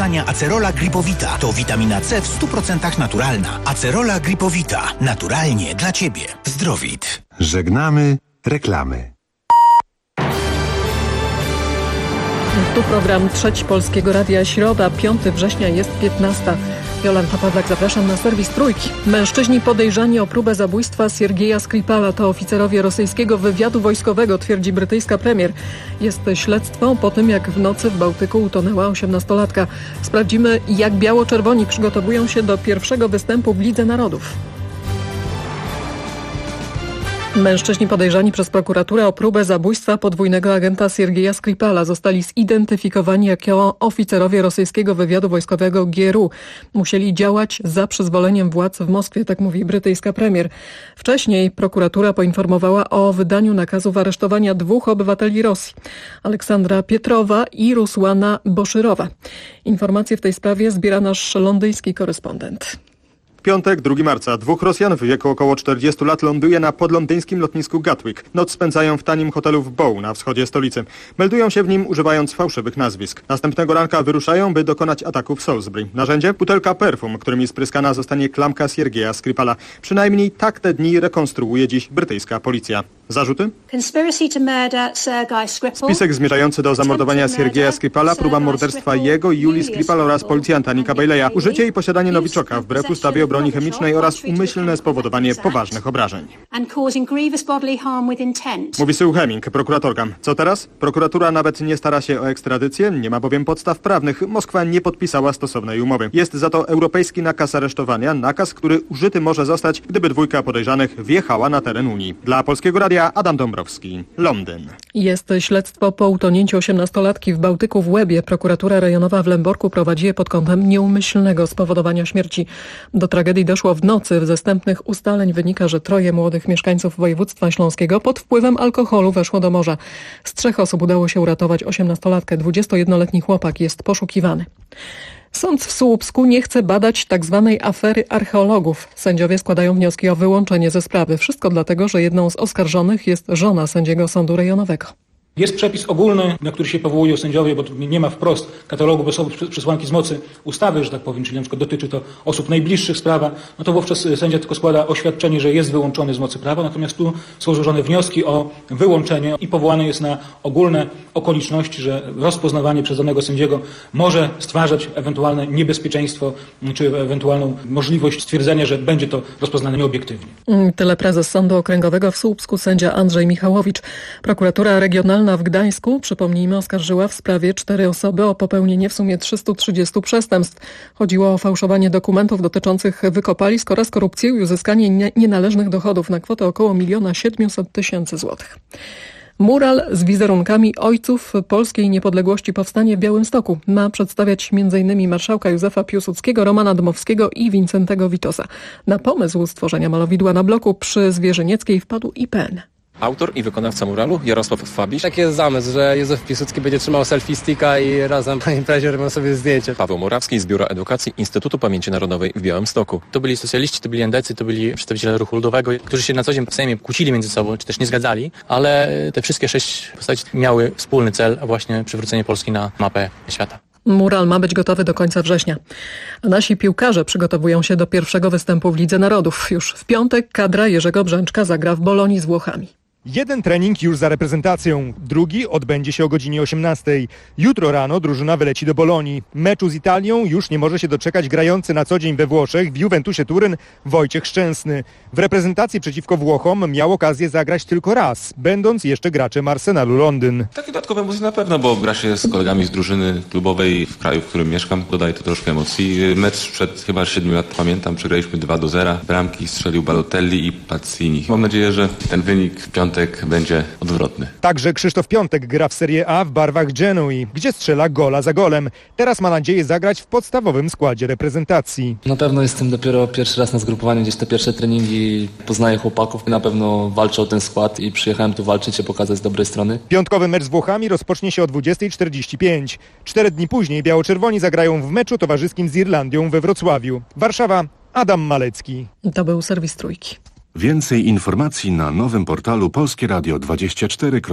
powstania Acerola Gripowita. To witamina C w 100% naturalna. Acerola Gripowita. Naturalnie dla Ciebie. Zdrowit. Żegnamy reklamy. Tu program Trzeci Polskiego Radia. Środa, 5 września, jest 15. Jolanta Pawlak, zapraszam na serwis Trójki. Mężczyźni podejrzani o próbę zabójstwa Siergieja Skripala to oficerowie rosyjskiego wywiadu wojskowego, twierdzi brytyjska premier. Jest śledztwo po tym, jak w nocy w Bałtyku utonęła 18-latka. Sprawdzimy, jak biało-czerwoni przygotowują się do pierwszego występu w Lidze Narodów. Mężczyźni podejrzani przez prokuraturę o próbę zabójstwa podwójnego agenta Siergieja Skripala zostali zidentyfikowani jako oficerowie rosyjskiego wywiadu wojskowego GRU. Musieli działać za przyzwoleniem władz w Moskwie, tak mówi brytyjska premier. Wcześniej prokuratura poinformowała o wydaniu nakazów aresztowania 2 obywateli Rosji, Aleksandra Pietrowa i Rusłana Boszyrowa. Informacje w tej sprawie zbiera nasz londyński korespondent. Piątek, 2 marca. 2 Rosjan w wieku około 40 lat ląduje na podlondyńskim lotnisku Gatwick. Noc spędzają w tanim hotelu w Bow na wschodzie stolicy. Meldują się w nim używając fałszywych nazwisk. Następnego ranka wyruszają, by dokonać ataku w Salisbury. Narzędzie? Butelka perfum, którymi spryskana zostanie klamka Siergieja Skripala. Przynajmniej tak te dni rekonstruuje dziś brytyjska policja. Zarzuty? Spisek zmierzający do zamordowania Siergieja Skripala, próba morderstwa jego i Julii Skripal oraz policjanta Nika Baileya, użycie i posiadanie nowiczoka wbrew ustawie o broni chemicznej oraz umyślne spowodowanie poważnych obrażeń. Mówi Sue Heming, prokuratorka. Co teraz? Prokuratura nawet nie stara się o ekstradycję, nie ma bowiem podstaw prawnych. Moskwa nie podpisała stosownej umowy. Jest za to europejski nakaz aresztowania, nakaz, który użyty może zostać, gdyby 2 podejrzanych wjechała na teren Unii. Dla Polskiego Radia Adam Dąbrowski, Londyn. Jest śledztwo po utonięciu 18-latki w Bałtyku w Łebie. Prokuratura rejonowa w Lęborku prowadzi je pod kątem nieumyślnego spowodowania śmierci. Do tragedii doszło w nocy. Ze wstępnych ustaleń wynika, że 3 młodych mieszkańców województwa śląskiego pod wpływem alkoholu weszło do morza. Z 3 osób udało się uratować 18-latkę. 21-letni chłopak jest poszukiwany. Sąd w Słupsku nie chce badać tzw. afery archeologów. Sędziowie składają wnioski o wyłączenie ze sprawy. Wszystko dlatego, że jedną z oskarżonych jest żona sędziego sądu rejonowego. Jest przepis ogólny, na który się powołują sędziowie, bo nie ma wprost katalogu przesłanki z mocy ustawy, że tak powiem, czyli na przykład dotyczy to osób najbliższych sprawa, no to wówczas sędzia tylko składa oświadczenie, że jest wyłączony z mocy prawa, natomiast tu są złożone wnioski o wyłączenie i powołane jest na ogólne okoliczności, że rozpoznawanie przez danego sędziego może stwarzać ewentualne niebezpieczeństwo, czy ewentualną możliwość stwierdzenia, że będzie to rozpoznane nieobiektywnie. Tyle prezes Sądu Okręgowego w Słupsku, sędzia Andrzej Michałowicz. Prokuratura Regionalna w Gdańsku, przypomnijmy, oskarżyła w sprawie 4 osoby o popełnienie w sumie 330 przestępstw. Chodziło o fałszowanie dokumentów dotyczących wykopalisk oraz korupcję i uzyskanie nienależnych dochodów na kwotę około 1 700 000 złotych. Mural z wizerunkami ojców polskiej niepodległości powstanie w Białymstoku. Ma przedstawiać m.in. marszałka Józefa Piłsudskiego, Romana Dmowskiego i Wincentego Witosa. Na pomysł stworzenia malowidła na bloku przy Zwierzynieckiej wpadł IPN. Autor i wykonawca muralu Jarosław Fabiś. Taki jest zamysł, że Józef Piłsudski będzie trzymał selfie sticka i razem na imprezie robią sobie zdjęcie. Paweł Morawski z Biura Edukacji Instytutu Pamięci Narodowej w Białymstoku. To byli socjaliści, to byli endecy, to byli przedstawiciele ruchu ludowego, którzy się na co dzień w Sejmie kłócili między sobą, czy też nie zgadzali, ale te wszystkie 6 postaci miały wspólny cel, a właśnie przywrócenie Polski na mapę świata. Mural ma być gotowy do końca września. A nasi piłkarze przygotowują się do pierwszego występu w Lidze Narodów. Już w piątek kadra Jerzego Brzęczka zagra w Bolonii z Włochami. Jeden trening już za reprezentacją, drugi odbędzie się o godzinie 18. Jutro rano drużyna wyleci do Bolonii. Meczu z Italią już nie może się doczekać grający na co dzień we Włoszech w Juventusie Turyn Wojciech Szczęsny. W reprezentacji przeciwko Włochom miał okazję zagrać tylko raz, będąc jeszcze graczem Arsenalu Londyn. Takie dodatkowe emocje na pewno, bo gra się z kolegami z drużyny klubowej w kraju, w którym mieszkam. Dodaje to troszkę emocji. Mecz sprzed chyba 7 lat, pamiętam, przegraliśmy 2-0. Bramki strzelił Balotelli i Pazzini. Mam nadzieję, że ten wynik w piątek będzie odwrotny. Także Krzysztof Piątek gra w Serie A w barwach Genui, gdzie strzela gola za golem. Teraz ma nadzieję zagrać w podstawowym składzie reprezentacji. Na pewno jestem dopiero pierwszy raz na zgrupowaniu, gdzieś te pierwsze treningi, poznaję chłopaków. Na pewno walczę o ten skład i przyjechałem tu walczyć i pokazać z dobrej strony. Piątkowy mecz z Włochami rozpocznie się o 20:45. 4 dni później biało-czerwoni zagrają w meczu towarzyskim z Irlandią we Wrocławiu. Warszawa, Adam Malecki. To był serwis Trójki. Więcej informacji na nowym portalu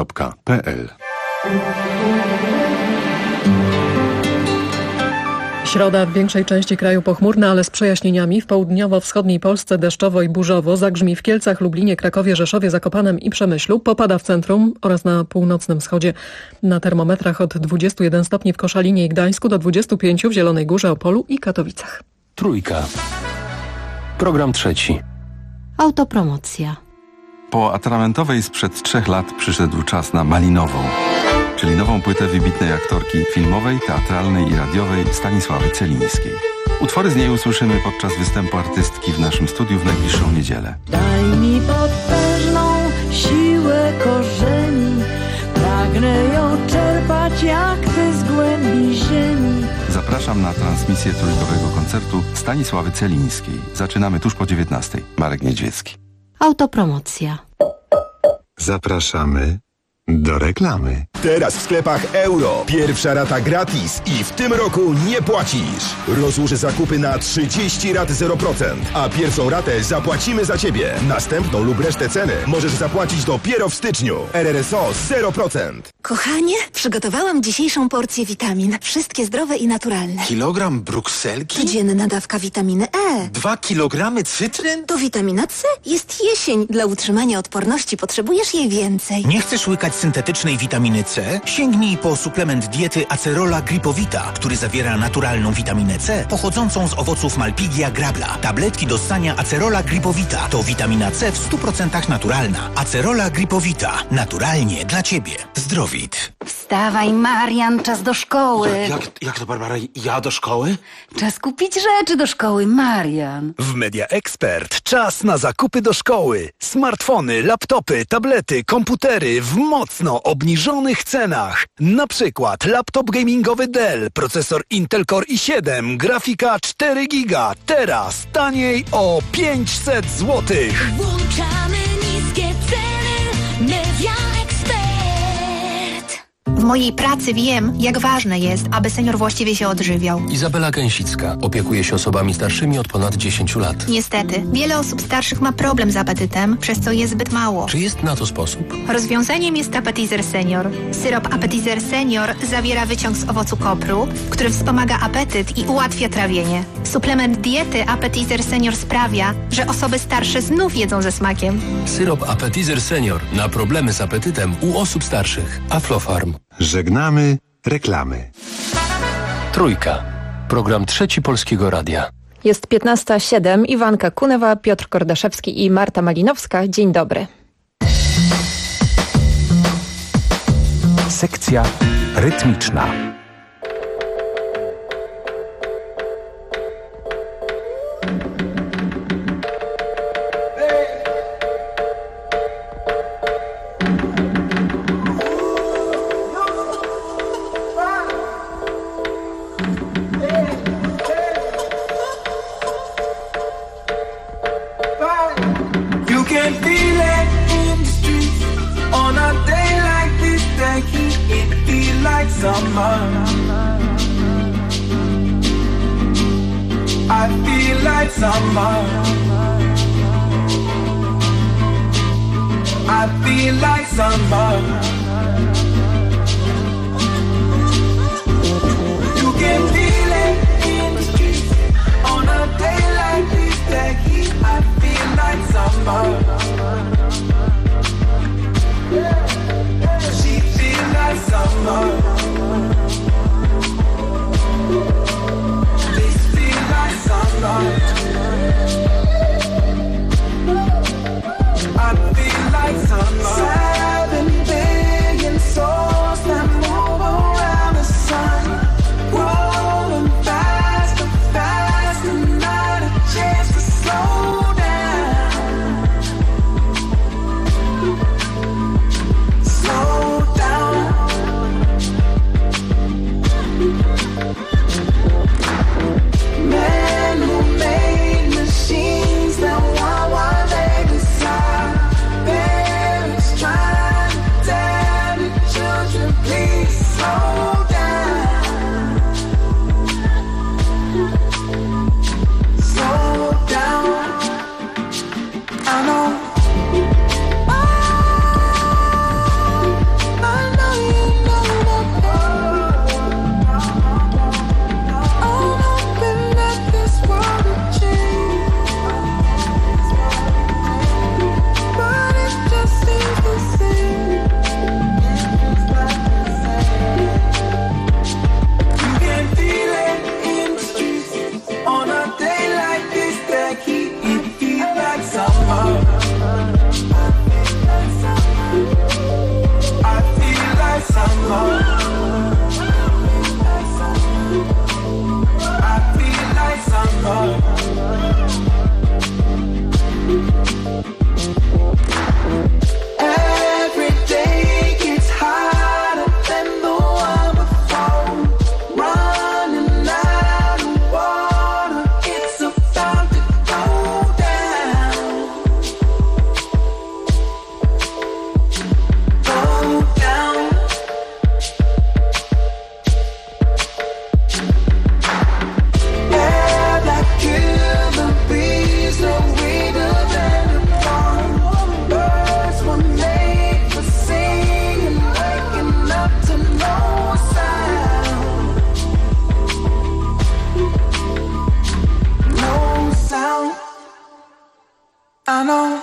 polskieradio24.pl. Środa w większej części kraju pochmurna, ale z przejaśnieniami. W południowo-wschodniej Polsce deszczowo i burzowo. Zagrzmi w Kielcach, Lublinie, Krakowie, Rzeszowie, Zakopanem i Przemyślu. Popada w centrum oraz na północnym wschodzie. Na termometrach od 21 stopni w Koszalinie i Gdańsku do 25 w Zielonej Górze, Opolu i Katowicach. Trójka. Program trzeci. Autopromocja. Po atramentowej sprzed 3 lat przyszedł czas na malinową, czyli nową płytę wybitnej aktorki filmowej, teatralnej i radiowej Stanisławy Celińskiej. Utwory z niej usłyszymy podczas występu artystki w naszym studiu w najbliższą niedzielę. Daj mi potężną siłę korzeni, pragnę ją czerpać jak ty z głębi ziemi. Zapraszam na transmisję trójkowego koncertu Stanisławy Celińskiej. Zaczynamy tuż po 19:00. Marek Niedźwiecki. Autopromocja. Zapraszamy do reklamy. Teraz w sklepach Euro. Pierwsza rata gratis i w tym roku nie płacisz. Rozłóż zakupy na 30 rat 0%, a pierwszą ratę zapłacimy za Ciebie. Następną lub resztę ceny możesz zapłacić dopiero w styczniu. RRSO 0%. Kochanie, przygotowałam dzisiejszą porcję witamin. Wszystkie zdrowe i naturalne. Kilogram brukselki? Codzienna dawka witaminy E. 2 kilogramy cytryn? To witamina C. Jest jesień. Dla utrzymania odporności potrzebujesz jej więcej. Nie chcesz łykać syntetycznej witaminy C? Sięgnij po suplement diety Acerola Gripowita, który zawiera naturalną witaminę C pochodzącą z owoców Malpighia grabla. Tabletki do ssania Acerola Gripowita to witamina C w 100% naturalna. Acerola Gripowita. Naturalnie dla Ciebie. Zdrowit. Wstawaj, Marian, czas do szkoły. Jak to, Barbara? Ja do szkoły? Czas kupić rzeczy do szkoły, Marian. W Media Expert czas na zakupy do szkoły. Smartfony, laptopy, tablety, komputery w mocno obniżonych cenach. Na przykład laptop gamingowy Dell, procesor Intel Core i7, grafika 4 GB. Teraz taniej o 500 zł. Włączamy niskie ceny. Media Expert. W mojej pracy wiem, jak ważne jest, aby senior właściwie się odżywiał. Izabela Gęsicka opiekuje się osobami starszymi od ponad 10 lat. Niestety, wiele osób starszych ma problem z apetytem, przez co je zbyt mało. Czy jest na to sposób? Rozwiązaniem jest Appetizer Senior. Syrop Appetizer Senior zawiera wyciąg z owocu kopru, który wspomaga apetyt i ułatwia trawienie. Suplement diety Appetizer Senior sprawia, że osoby starsze znów jedzą ze smakiem. Syrop Appetizer Senior na problemy z apetytem u osób starszych. Aflofarm. Żegnamy reklamy. Trójka. Program trzeci Polskiego Radia. Jest 15:07. Iwanka Kunewa, Piotr Kordaszewski i Marta Malinowska. Dzień dobry. Sekcja rytmiczna. I feel like summer. I feel like summer. You can feel it in the streets on a day like this. That heat, I feel like summer. She feels like summer. I feel like summer. 7 days. I know.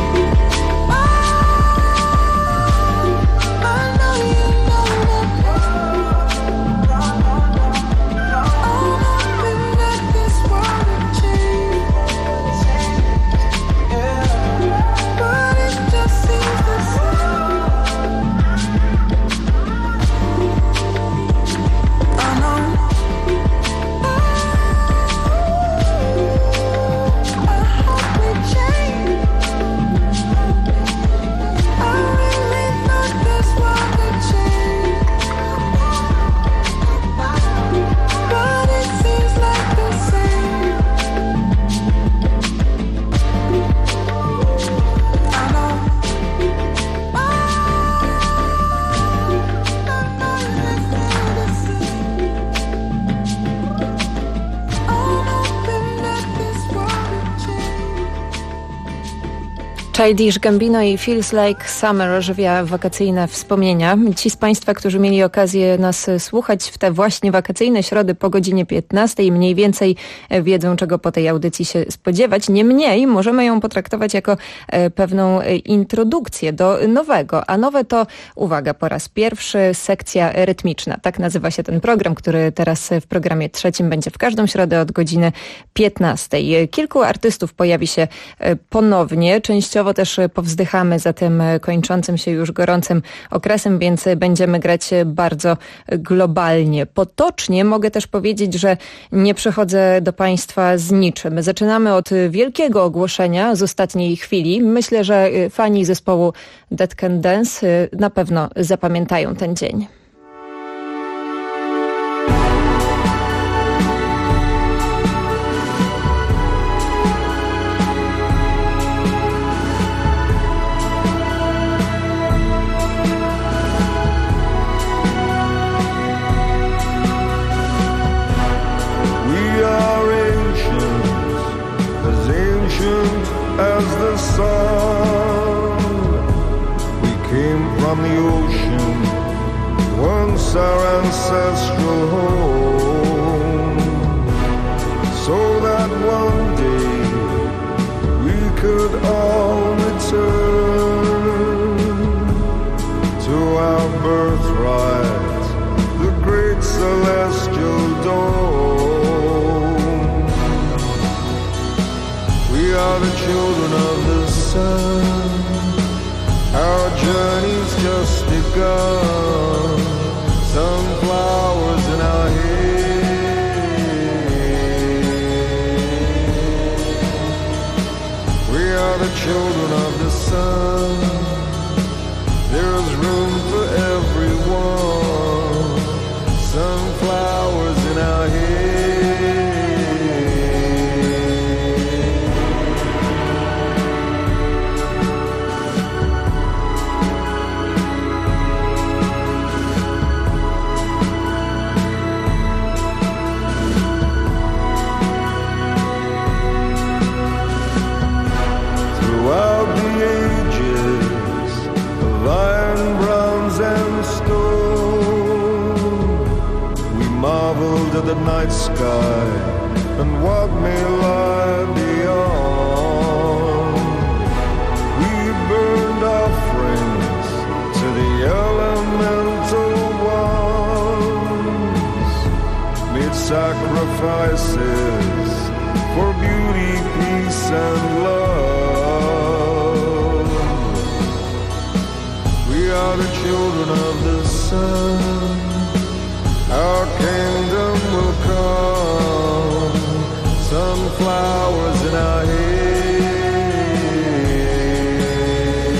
Childish Gambino i Feels Like Summer ożywia wakacyjne wspomnienia. Ci z Państwa, którzy mieli okazję nas słuchać w te właśnie wakacyjne środy po godzinie 15 mniej więcej wiedzą, czego po tej audycji się spodziewać. Niemniej możemy ją potraktować jako pewną introdukcję do nowego. A nowe to, uwaga, po raz pierwszy sekcja rytmiczna. Tak nazywa się ten program, który teraz w programie trzecim będzie w każdą środę od godziny 15. Kilku artystów pojawi się ponownie. Częściowo też powzdychamy za tym kończącym się już gorącym okresem, więc będziemy grać bardzo globalnie. Potocznie mogę też powiedzieć, że nie przychodzę do Państwa z niczym. Zaczynamy od wielkiego ogłoszenia z ostatniej chwili. Myślę, że fani zespołu Dead Can Dance na pewno zapamiętają ten dzień. As the sun, we came from the ocean, once our ancestral home, so that one day we could all return to our birthright, the great celestial dome. We are the children of the sun. Our journey's just begun. Sunflowers in our hair. We are the children of the sun. There's room for everyone. Sunflowers in our hair. Throughout the ages, lion, bronze, and stone, we marveled at the night sky and what may lie beyond. We burned offerings to the elemental ones, made sacrifices for beauty, peace, and love. We are the children of the sun. Our kingdom will come. Sunflowers in our hair.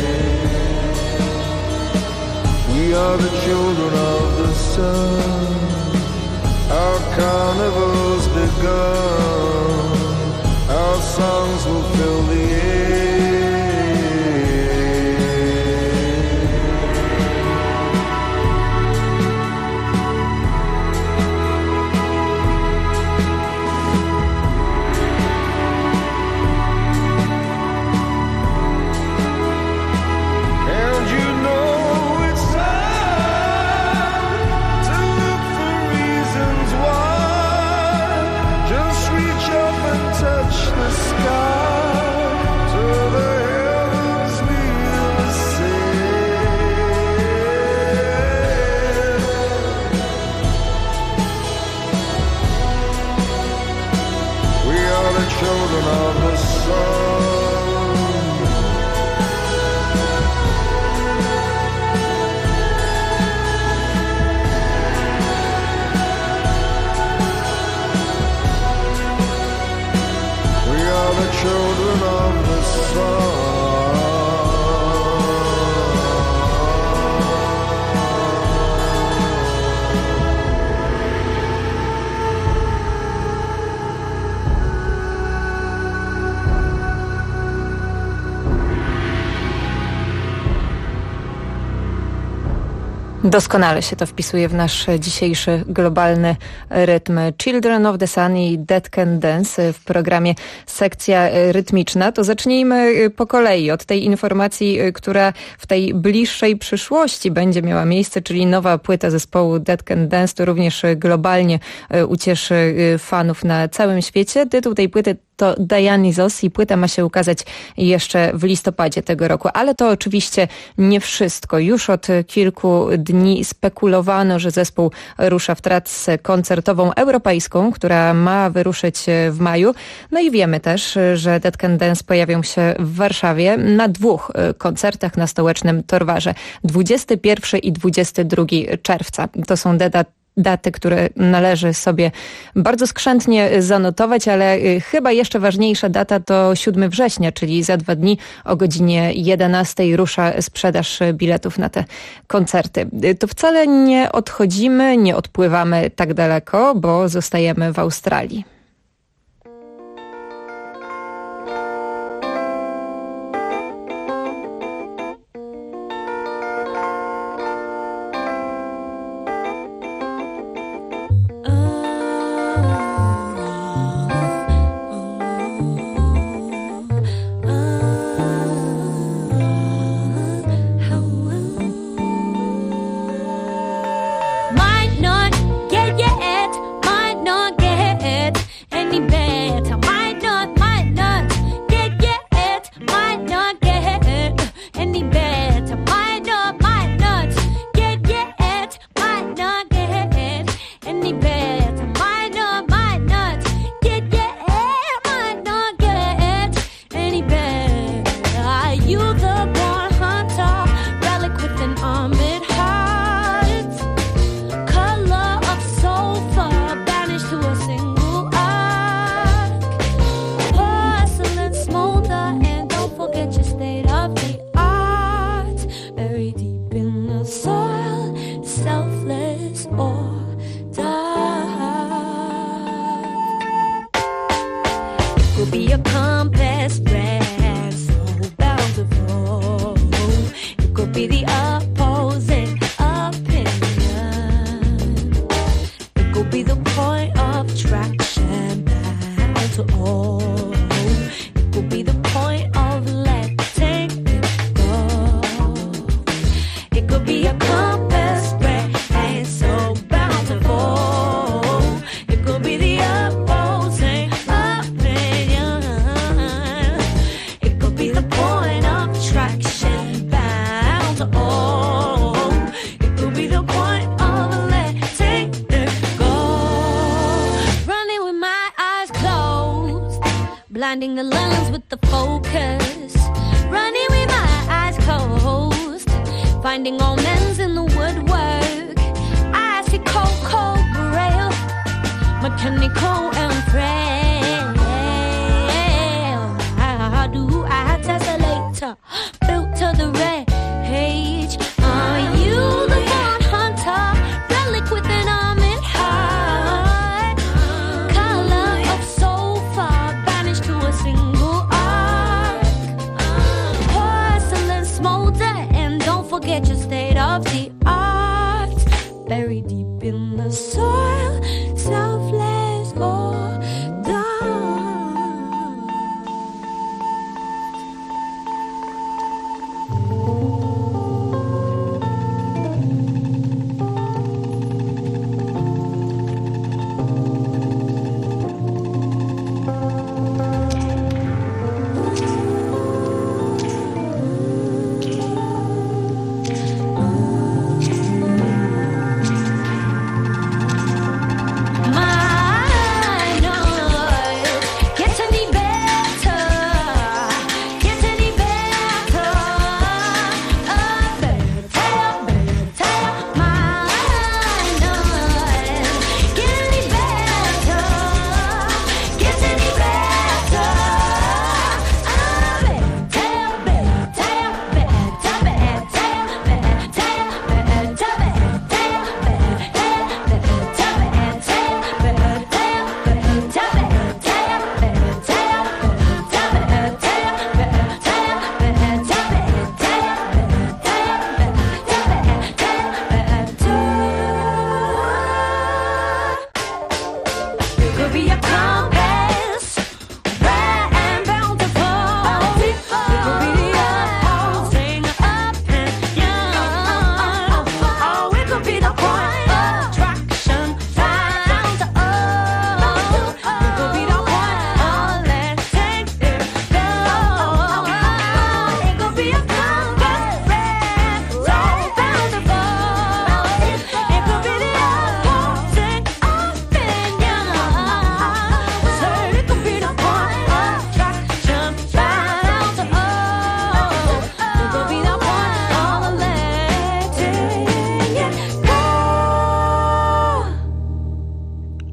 We are the children of the sun. Our carnival's begun. Our songs will fill the air. And you know it's time to look for reasons why. Just children of the sun. We are the children of the sun. Doskonale się to wpisuje w nasz dzisiejszy globalny rytm. Children of the Sun i Dead Can Dance w programie Sekcja Rytmiczna. To zacznijmy po kolei od tej informacji, która w tej bliższej przyszłości będzie miała miejsce, czyli nowa płyta zespołu Dead Can Dance. To również globalnie ucieszy fanów na całym świecie. Tytuł tej płyty to Dionysos i płyta ma się ukazać jeszcze w listopadzie tego roku. Ale to oczywiście nie wszystko. Już od kilku dni spekulowano, że zespół rusza w trasę koncertową europejską, która ma wyruszyć w maju. No i wiemy też, że Dead Can Dance pojawią się w Warszawie na 2 koncertach na Stołecznym Torwarze. 21 i 22 czerwca. To są daty, które należy sobie bardzo skrzętnie zanotować, ale chyba jeszcze ważniejsza data to 7 września, czyli za 2 dni o godzinie 11 rusza sprzedaż biletów na te koncerty. To wcale nie odchodzimy, nie odpływamy tak daleko, bo zostajemy w Australii. Blinding the lens with the focus, running with my eyes closed, finding omens in the woodwork. I see cold braille, mechanical and frail. How do I tessellate, built to the rage? Are you the one hunter, relic with an armored heart? Color of sofa, banished to a single arc. Porcelain smolder, and don't forget your state of the art. Buried deep in the soil, selfless or dumb.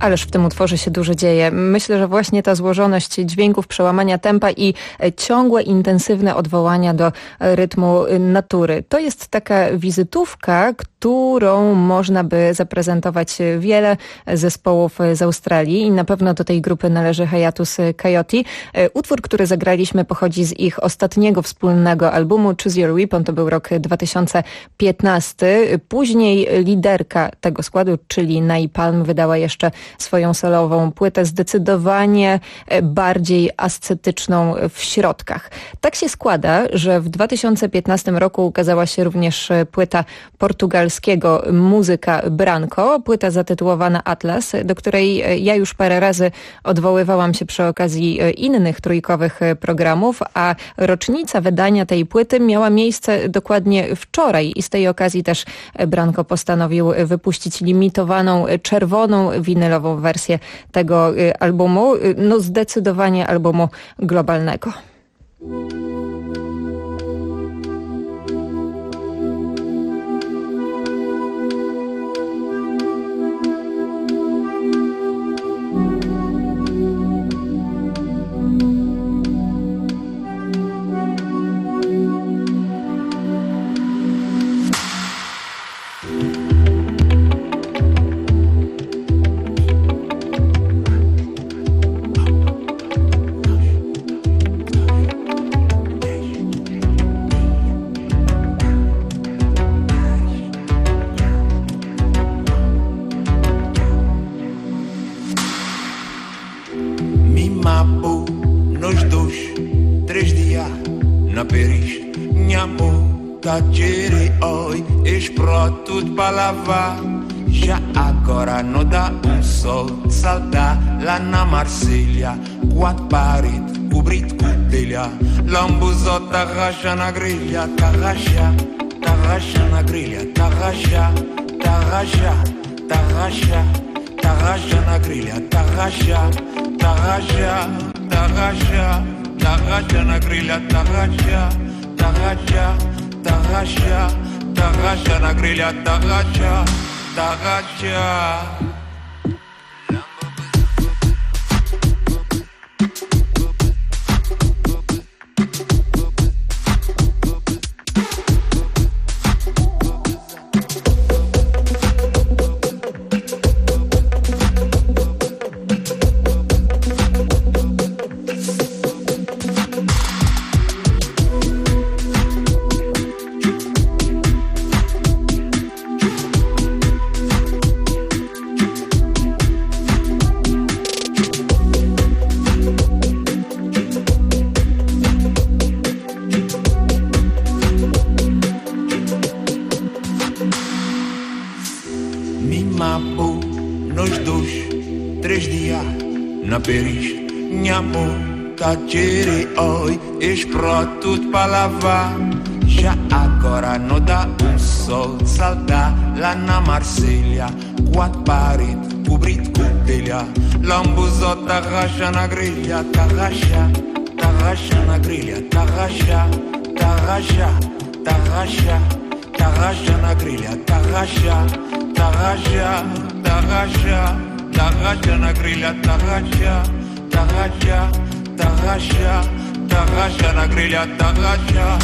Ależ w tym utworze się dużo dzieje. Myślę, że właśnie ta złożoność dźwięków, przełamania tempa i ciągłe, intensywne odwołania do rytmu natury. To jest taka wizytówka, którą można by zaprezentować wiele zespołów z Australii i na pewno do tej grupy należy Hiatus Coyote. Utwór, który zagraliśmy, pochodzi z ich ostatniego wspólnego albumu Choose Your Weapon, to był rok 2015. Później liderka tego składu, czyli Napalm, wydała jeszcze swoją solową płytę, zdecydowanie bardziej ascetyczną w środkach. Tak się składa, że w 2015 roku ukazała się również płyta portugalskiego muzyka Branco, płyta zatytułowana Atlas, do której ja już parę razy odwoływałam się przy okazji innych trójkowych programów, a rocznica wydania tej płyty miała miejsce dokładnie wczoraj i z tej okazji też Branco postanowił wypuścić limitowaną czerwoną winylową wersję tego albumu, no zdecydowanie albumu globalnego. Tacere oi, ești pronto para lavar. Já agora não dá sol, salta lá na Marselha. Quatro paredes, cobrido com telha. Lambuzota racha na grelha, tá racha na grelha, tá racha na grelha, tá racha na grelha, tá racha na grelha, tá racha. Tacere oi, ești pronto para lavar. Já agora não dá sol, salta lá na Marselha. Quatro paredes, cobrido com telha. Lambuzota racha na grelha, tá racha na grelha, tá racha na grelha, tá racha na grelha, tá racha na grelha, tá racha.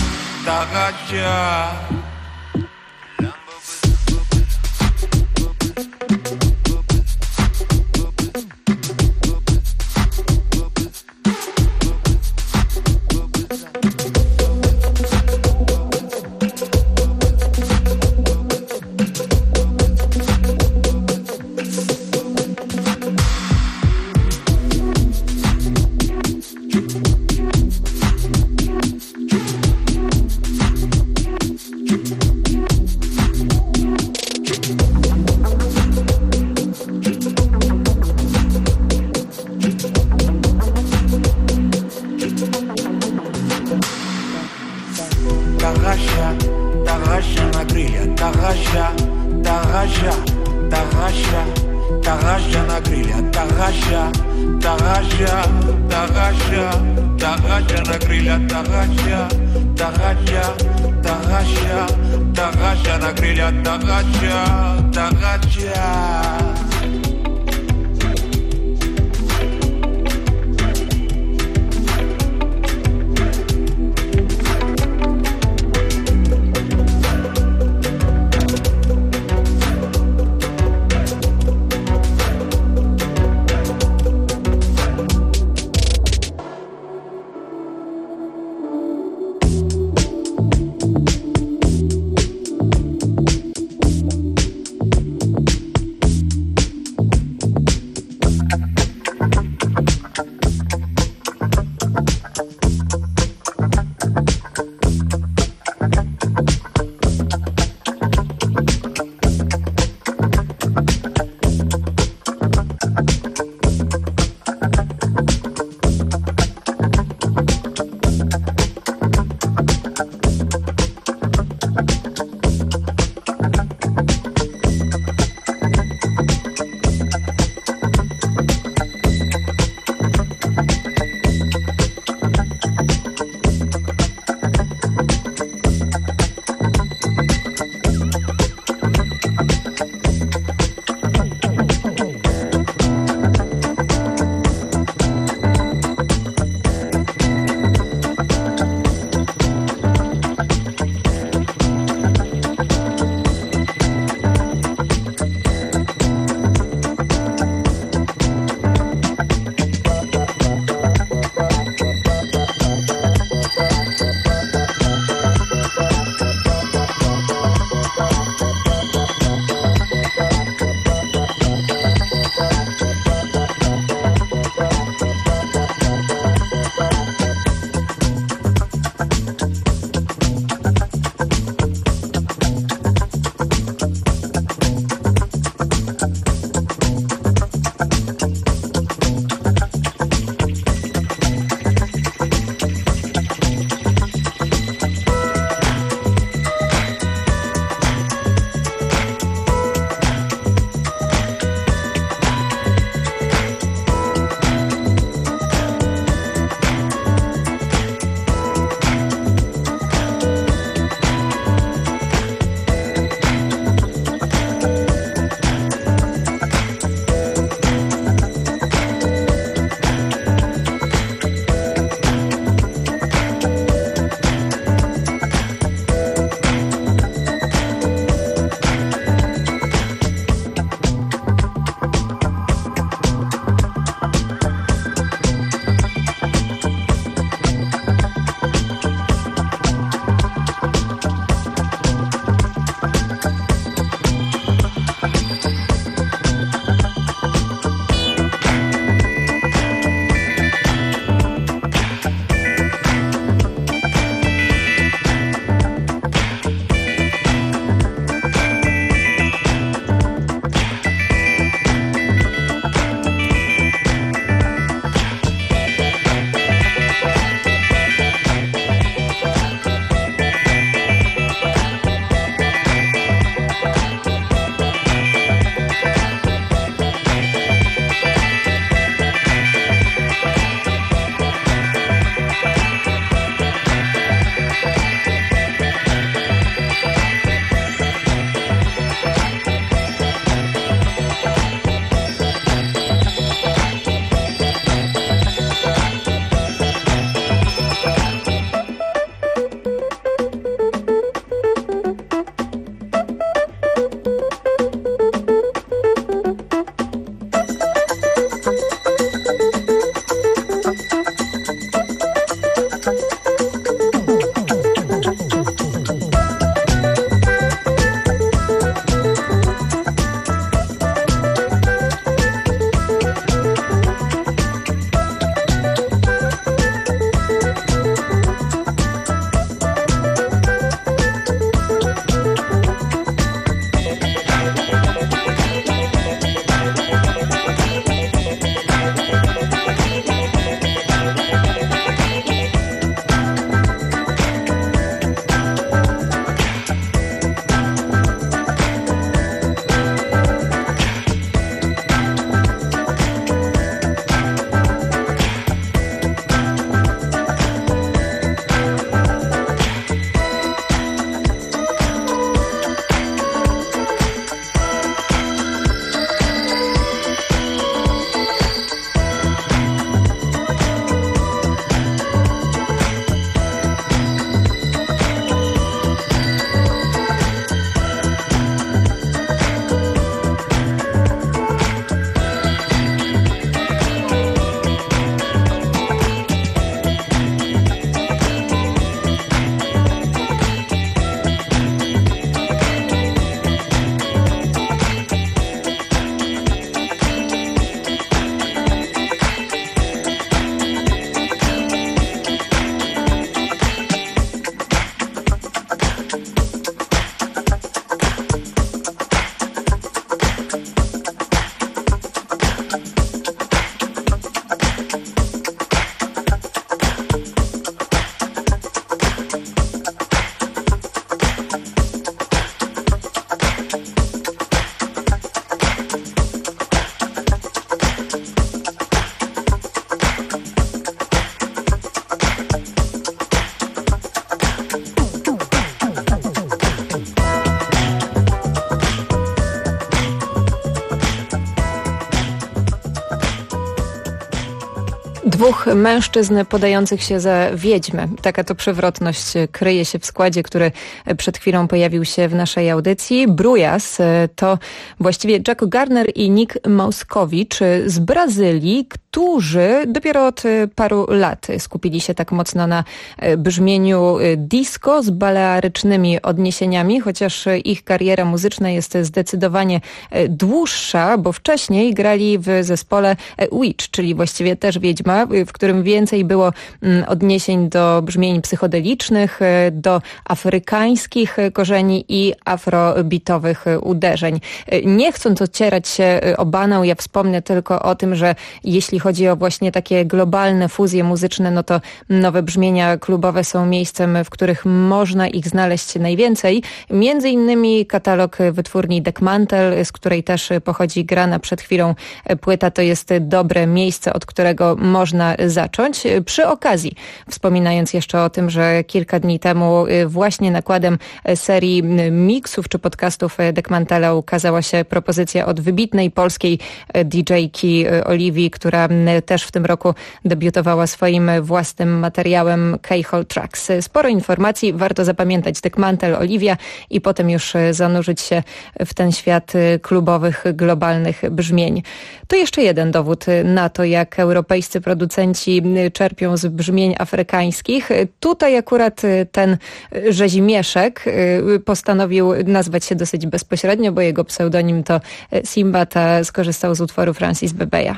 Dwóch mężczyzn podających się za wiedźmę. Taka to przewrotność kryje się w składzie, który przed chwilą pojawił się w naszej audycji. Brujas to właściwie Jack Garner i Nick Mauskowicz z Brazylii, którzy dopiero od paru lat skupili się tak mocno na brzmieniu disco z balearycznymi odniesieniami, chociaż ich kariera muzyczna jest zdecydowanie dłuższa, bo wcześniej grali w zespole Witch, czyli właściwie też Wiedźma, w którym więcej było odniesień do brzmień psychodelicznych, do afrykańskich korzeni i afrobitowych uderzeń. Nie chcąc ocierać się o banał, ja wspomnę tylko o tym, że jeśli chodzi o właśnie takie globalne fuzje muzyczne, no to nowe brzmienia klubowe są miejscem, w których można ich znaleźć najwięcej. Między innymi katalog wytwórni Dekmantel, z której też pochodzi grana przed chwilą płyta, to jest dobre miejsce, od którego można zacząć. Przy okazji, wspominając jeszcze o tym, że kilka dni temu właśnie nakładem serii miksów czy podcastów Dekmantela ukazała się propozycja od wybitnej polskiej DJ-ki Oliwii, która też w tym roku debiutowała swoim własnym materiałem K-Hole Tracks. Sporo informacji, warto zapamiętać Dekmantel, Oliwia i potem już zanurzyć się w ten świat klubowych, globalnych brzmień. To jeszcze jeden dowód na to, jak europejscy producenci czerpią z brzmień afrykańskich. Tutaj akurat ten rzezimieszek postanowił nazwać się dosyć bezpośrednio, bo jego pseudonim to Simbat, a skorzystał z utworu Francis Bebeya.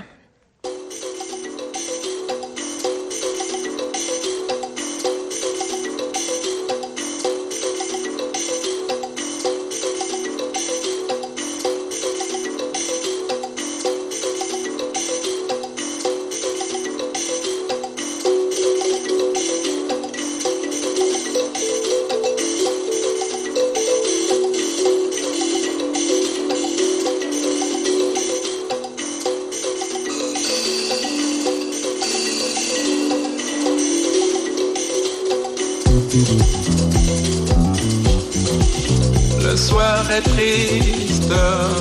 Le soir est triste,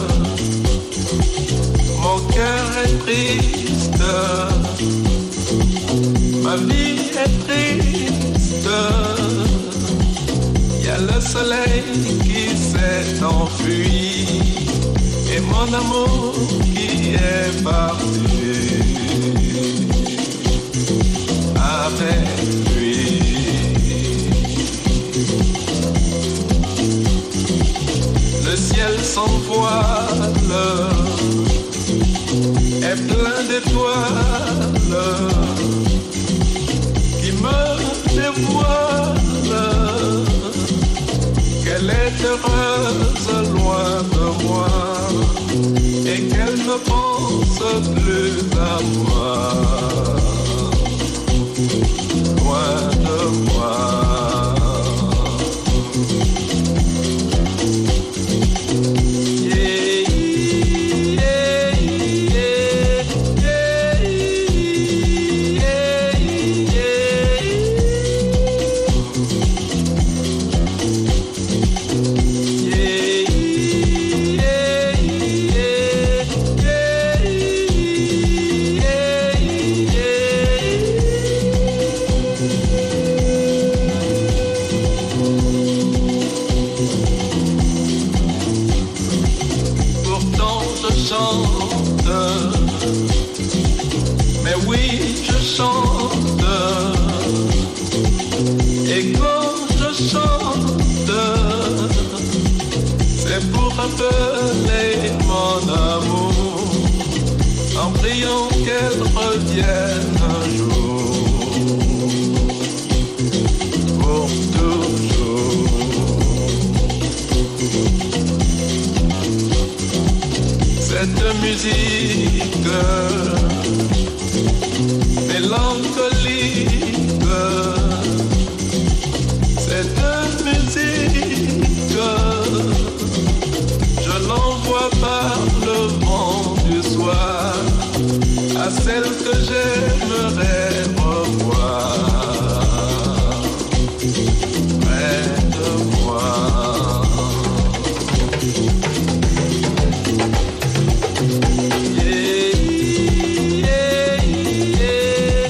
mon cœur est triste, ma vie est triste. Y a le soleil qui s'est enfui et mon amour qui est parti avec lui. Le ciel sans voile est plein d'étoiles qui me dévoilent qu'elle est heureuse loin de moi et qu'elle ne pense plus à moi, loin de moi. Appeler mon amour en priant qu'elle revienne un jour pour toujours. Cette musique mélancolique, cette musique je l'envoie par le vent du soir à celle que j'aimerais revoir près de moi. Yeah, yeah, yeah.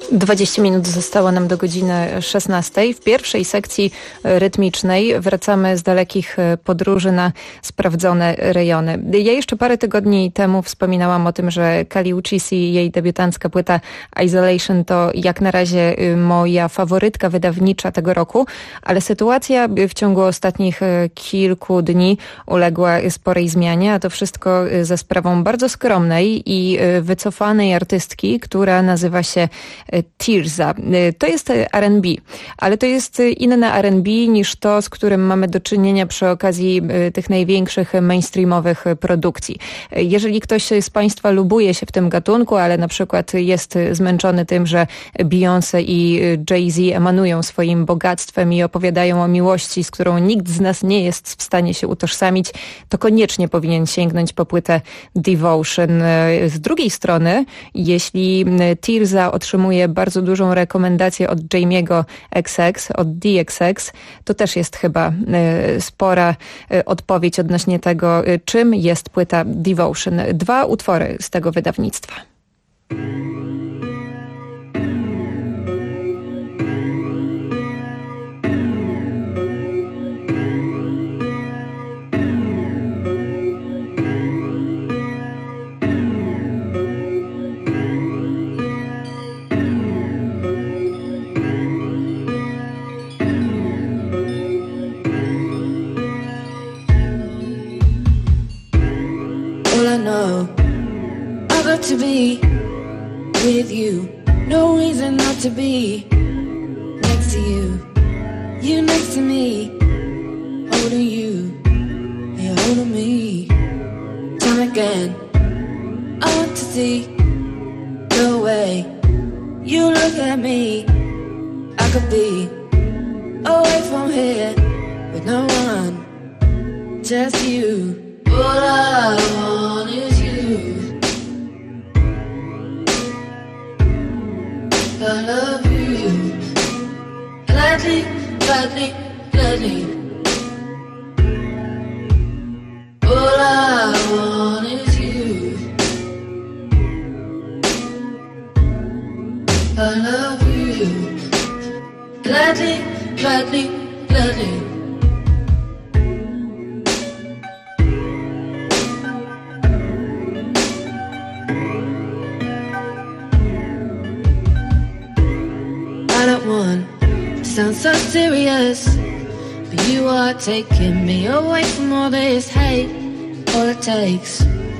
20 minut zostało nam do godziny 16. W pierwszej sekcji rytmicznej wracamy z dalekich podróży na sprawdzone rejony. Ja jeszcze parę tygodni temu wspominałam o tym, że Kali Uchis i jej debiutancka płyta Isolation to jak na razie moja faworytka wydawnicza tego roku, ale sytuacja w ciągu ostatnich kilku dni uległa sporej zmianie, a to wszystko za sprawą bardzo skromnej i wycofanej artystki, która nazywa się Tirza. To jest R&B, ale to jest inne R&B niż to, z którym mamy do czynienia przy okazji tych największych mainstreamowych produkcji. Jeżeli ktoś z Państwa lubuje się w tym gatunku, ale na przykład jest zmęczony tym, że Beyoncé i Jay-Z emanują swoim bogactwem i opowiadają o miłości, z którą nikt z nas nie jest w stanie się utożsamić, to koniecznie powinien sięgnąć po płytę Devotion. Z drugiej strony, jeśli Tirza otrzymuje bardzo dużą rekomendację od Jamie'ego XX, od DXX, to też jest chyba spora odpowiedź odnośnie tego, czym jest płyta Devotion. 2 utwory z tego wydawnictwa. To be with you, no reason not to be next to you, you next to me, holding you, you're holding me. Time again, I want to see the way you look at me. I could be away from here with no one, just you. All I want is you. I love you, gladly, gladly, gladly. All I want is you. I love you, gladly, gladly, gladly. Sounds so serious, but you are taking me away from all this hate. All it takes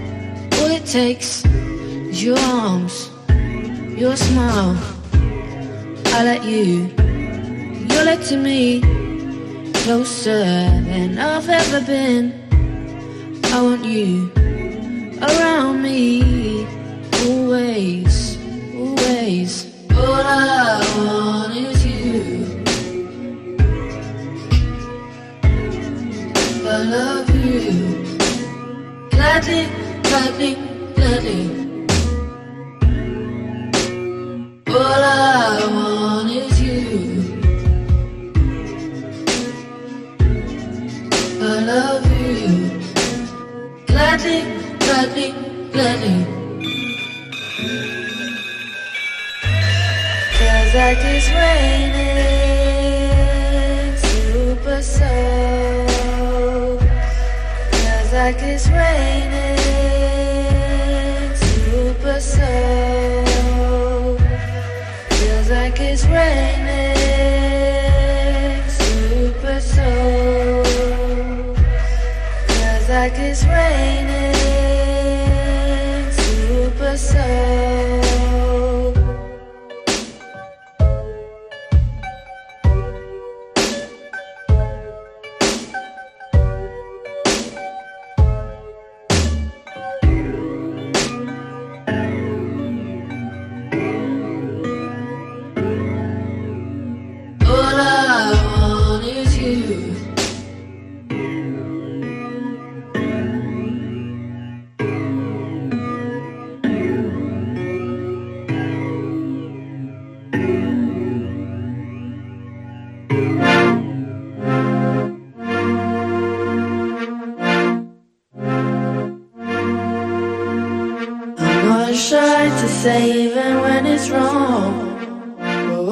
is your arms, your smile. I let you, you're letting me closer than I've ever been. I want you around me, always, always. All I want is you. I love you, gladly, gladly, gladly. All I want is you. I love you, gladly, gladly, gladly. Feels like it's raining, super soul. Like it's raining, super soul. Feels like it's raining, super soul. Feels like it's raining, super soul. Shy to say even when it's wrong.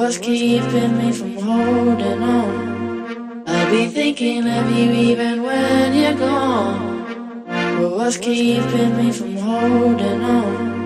what's keeping me from holding on? I'll be thinking of you even when you're gone. But what's keeping me from holding on?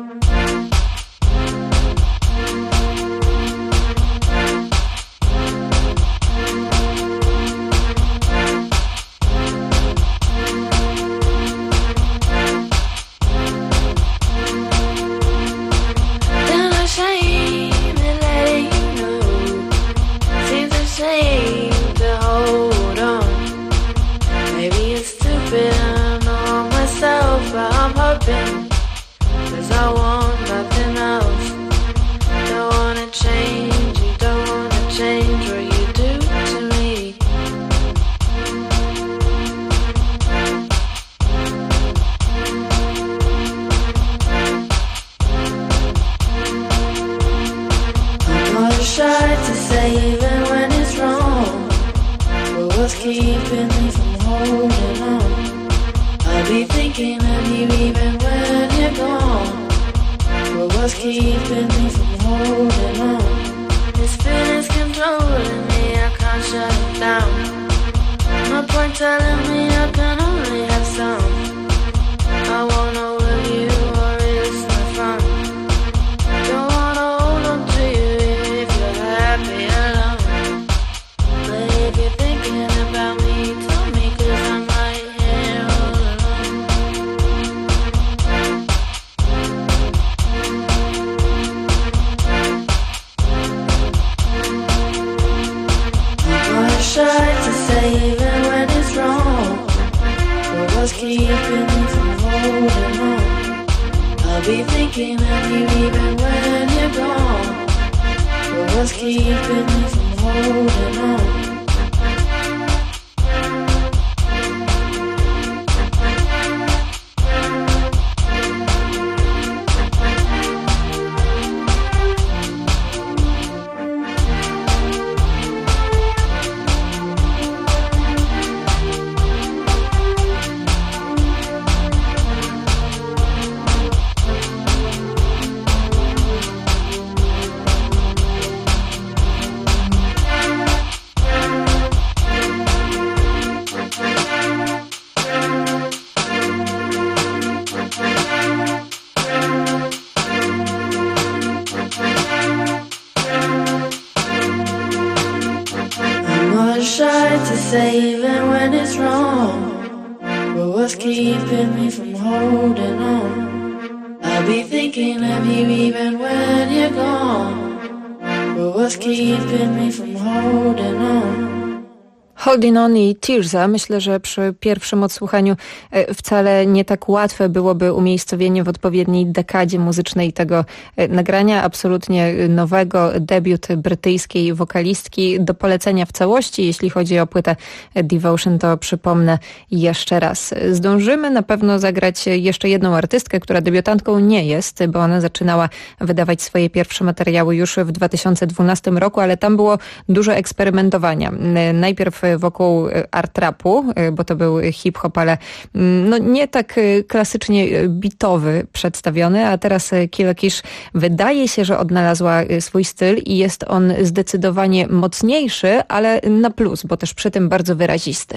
Holding On i Tearsa. Myślę, że przy pierwszym odsłuchaniu wcale nie tak łatwe byłoby umiejscowienie w odpowiedniej dekadzie muzycznej tego nagrania, absolutnie nowego, debiut brytyjskiej wokalistki, do polecenia w całości. Jeśli chodzi o płytę Devotion, to przypomnę jeszcze raz. Zdążymy na pewno zagrać jeszcze jedną artystkę, która debiutantką nie jest, bo ona zaczynała wydawać swoje pierwsze materiały już w 2012 roku, ale tam było dużo eksperymentowania. Najpierw wokół art rapu, bo to był hip-hop, ale no nie tak klasycznie beatowy przedstawiony, a teraz Killa Kish wydaje się, że odnalazła swój styl i jest on zdecydowanie mocniejszy, ale na plus, bo też przy tym bardzo wyrazisty.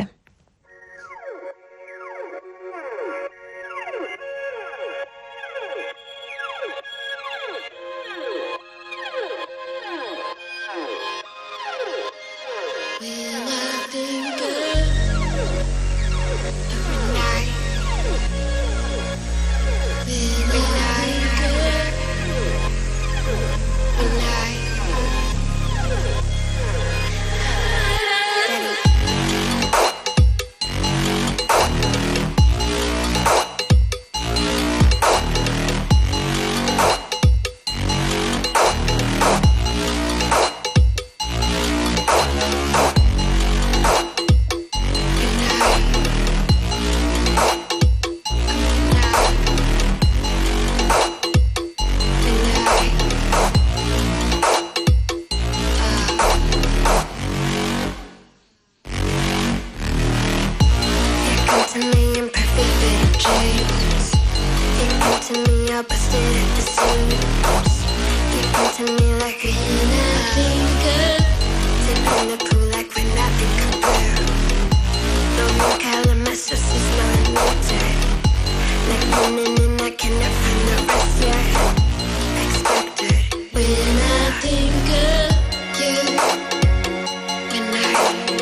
in the pool like when nothing come through. Don't make all of my sisters know I need it. Like winning and I cannot find the rest yet. Expected. When I think of you, when I think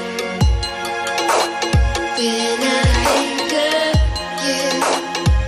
of you, when I think of you.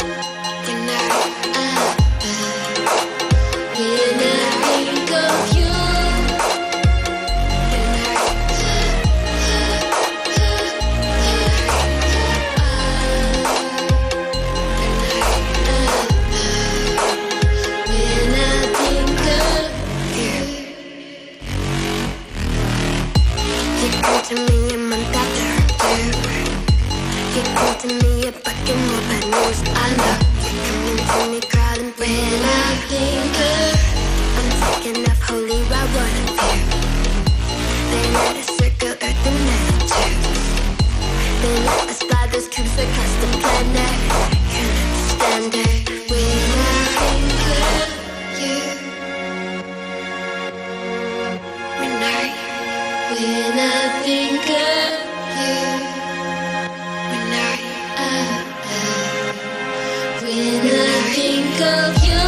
To me a month after you come to me a fucking more bad news. I love you coming to me crawling. When I think of, I'm taking off holy rock water view. They let us circle earth and let choose. They let us fly those tubes across the planet. Can't understand it. When I think of you, when I think of you, when I think of you,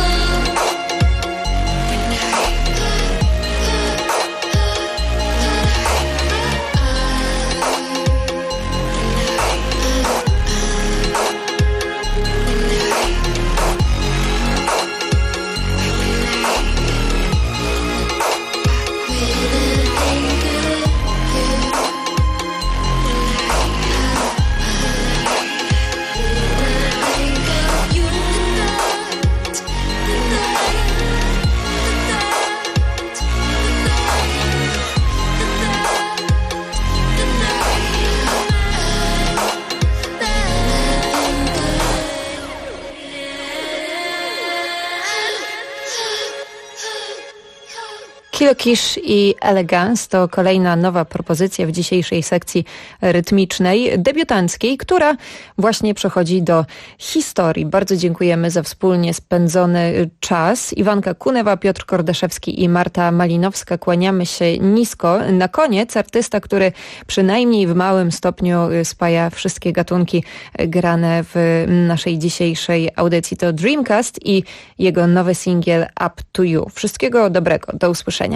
Kilo Kish i Elegance to kolejna nowa propozycja w dzisiejszej sekcji rytmicznej, debiutanckiej, która właśnie przechodzi do historii. Bardzo dziękujemy za wspólnie spędzony czas. Iwanka Kunewa, Piotr Kordaszewski i Marta Malinowska. Kłaniamy się nisko. Na koniec artysta, który przynajmniej w małym stopniu spaja wszystkie gatunki grane w naszej dzisiejszej audycji. To Dreamcast i jego nowy singiel Up to You. Wszystkiego dobrego. Do usłyszenia.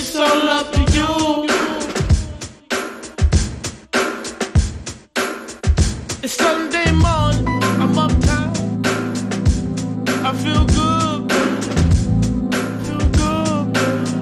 It's all up to you. It's Sunday morning, I'm uptown. I feel good, feel good.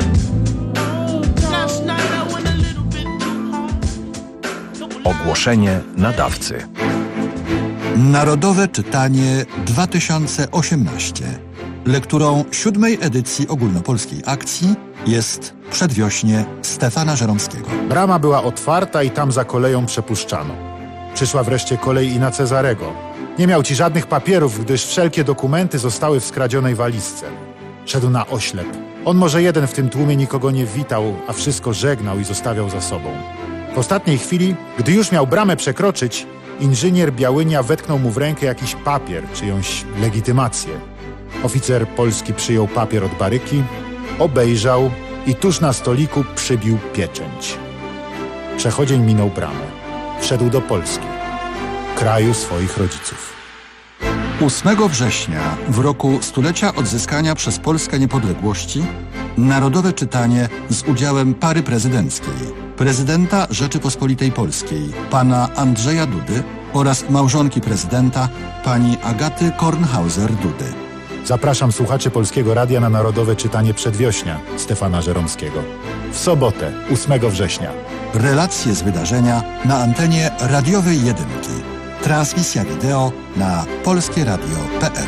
Last night I went a little bit too hard. Ogłoszenie nadawcy. Narodowe Czytanie 2018. Lekturą 7. edycji ogólnopolskiej akcji jest Przedwiośnie Stefana Żeromskiego. Brama była otwarta i tam za koleją przepuszczano. Przyszła wreszcie kolej i na Cezarego. Nie miał ci żadnych papierów, gdyż wszelkie dokumenty zostały w skradzionej walizce. Szedł na oślep. On może jeden w tym tłumie nikogo nie witał, a wszystko żegnał i zostawiał za sobą. W ostatniej chwili, gdy już miał bramę przekroczyć, inżynier Białynia wetknął mu w rękę jakiś papier, czyjąś legitymację. Oficer polski przyjął papier od baryki, obejrzał i tuż na stoliku przybił pieczęć. Przechodzień minął bramę. Wszedł do Polski, kraju swoich rodziców. 8 września, w roku stulecia odzyskania przez Polskę niepodległości, Narodowe Czytanie z udziałem pary prezydenckiej, prezydenta Rzeczypospolitej Polskiej, pana Andrzeja Dudy oraz małżonki prezydenta, pani Agaty Kornhauser-Dudy. Zapraszam słuchaczy Polskiego Radia na Narodowe Czytanie Przedwiośnia Stefana Żeromskiego. W sobotę, 8 września. Relacje z wydarzenia na antenie radiowej Jedynki. Transmisja wideo na polskieradio.pl.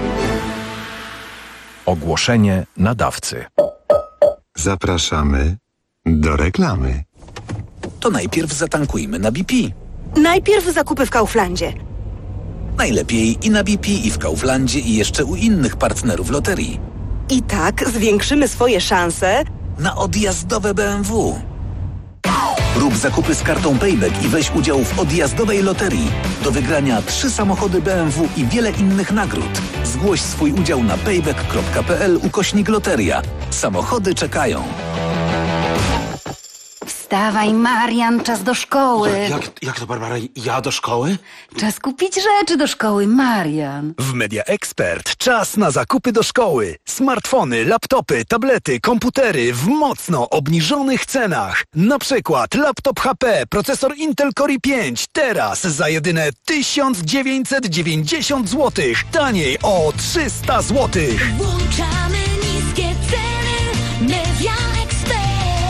Ogłoszenie nadawcy. Zapraszamy do reklamy. To najpierw zatankujmy na BP. Najpierw zakupy w Kauflandzie. Najlepiej i na BP, i w Kauflandzie, i jeszcze u innych partnerów loterii. I tak zwiększymy swoje szanse na odjazdowe BMW. Rób zakupy z kartą Payback i weź udział w odjazdowej loterii. Do wygrania 3 samochody BMW i wiele innych nagród. Zgłoś swój udział na payback.pl/loteria. Samochody czekają. Wstawaj, Marian, czas do szkoły. Jak to, Barbara? Ja do szkoły? Czas kupić rzeczy do szkoły, Marian. W Media Expert czas na zakupy do szkoły. Smartfony, laptopy, tablety, komputery w mocno obniżonych cenach. Na przykład laptop HP, procesor Intel Core i5. Teraz za jedyne 1990 zł. Taniej o 300 zł. Włączamy niskie ceny. Media Expert.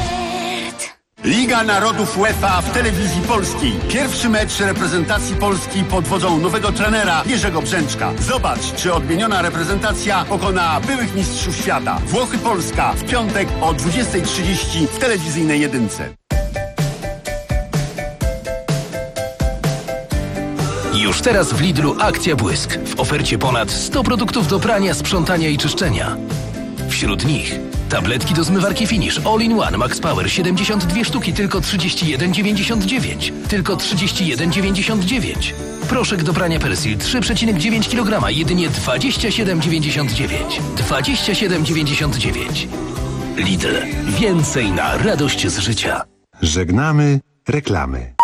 Liga Narodów UEFA w telewizji polskiej. Pierwszy mecz reprezentacji Polski pod wodzą nowego trenera Jerzego Brzęczka. Zobacz, czy odmieniona reprezentacja pokona byłych mistrzów świata. Włochy-Polska w piątek o 20:30 w telewizyjnej Jedynce. Już teraz w Lidlu akcja Błysk. W ofercie ponad 100 produktów do prania, sprzątania i czyszczenia. Wśród nich tabletki do zmywarki Finish All-in-One Max Power 72 sztuki, tylko 31,99. Tylko 31,99. Proszek do prania Persil 3,9 kg, jedynie 27,99. 27,99. Lidl. Więcej na radość z życia. Żegnamy reklamy.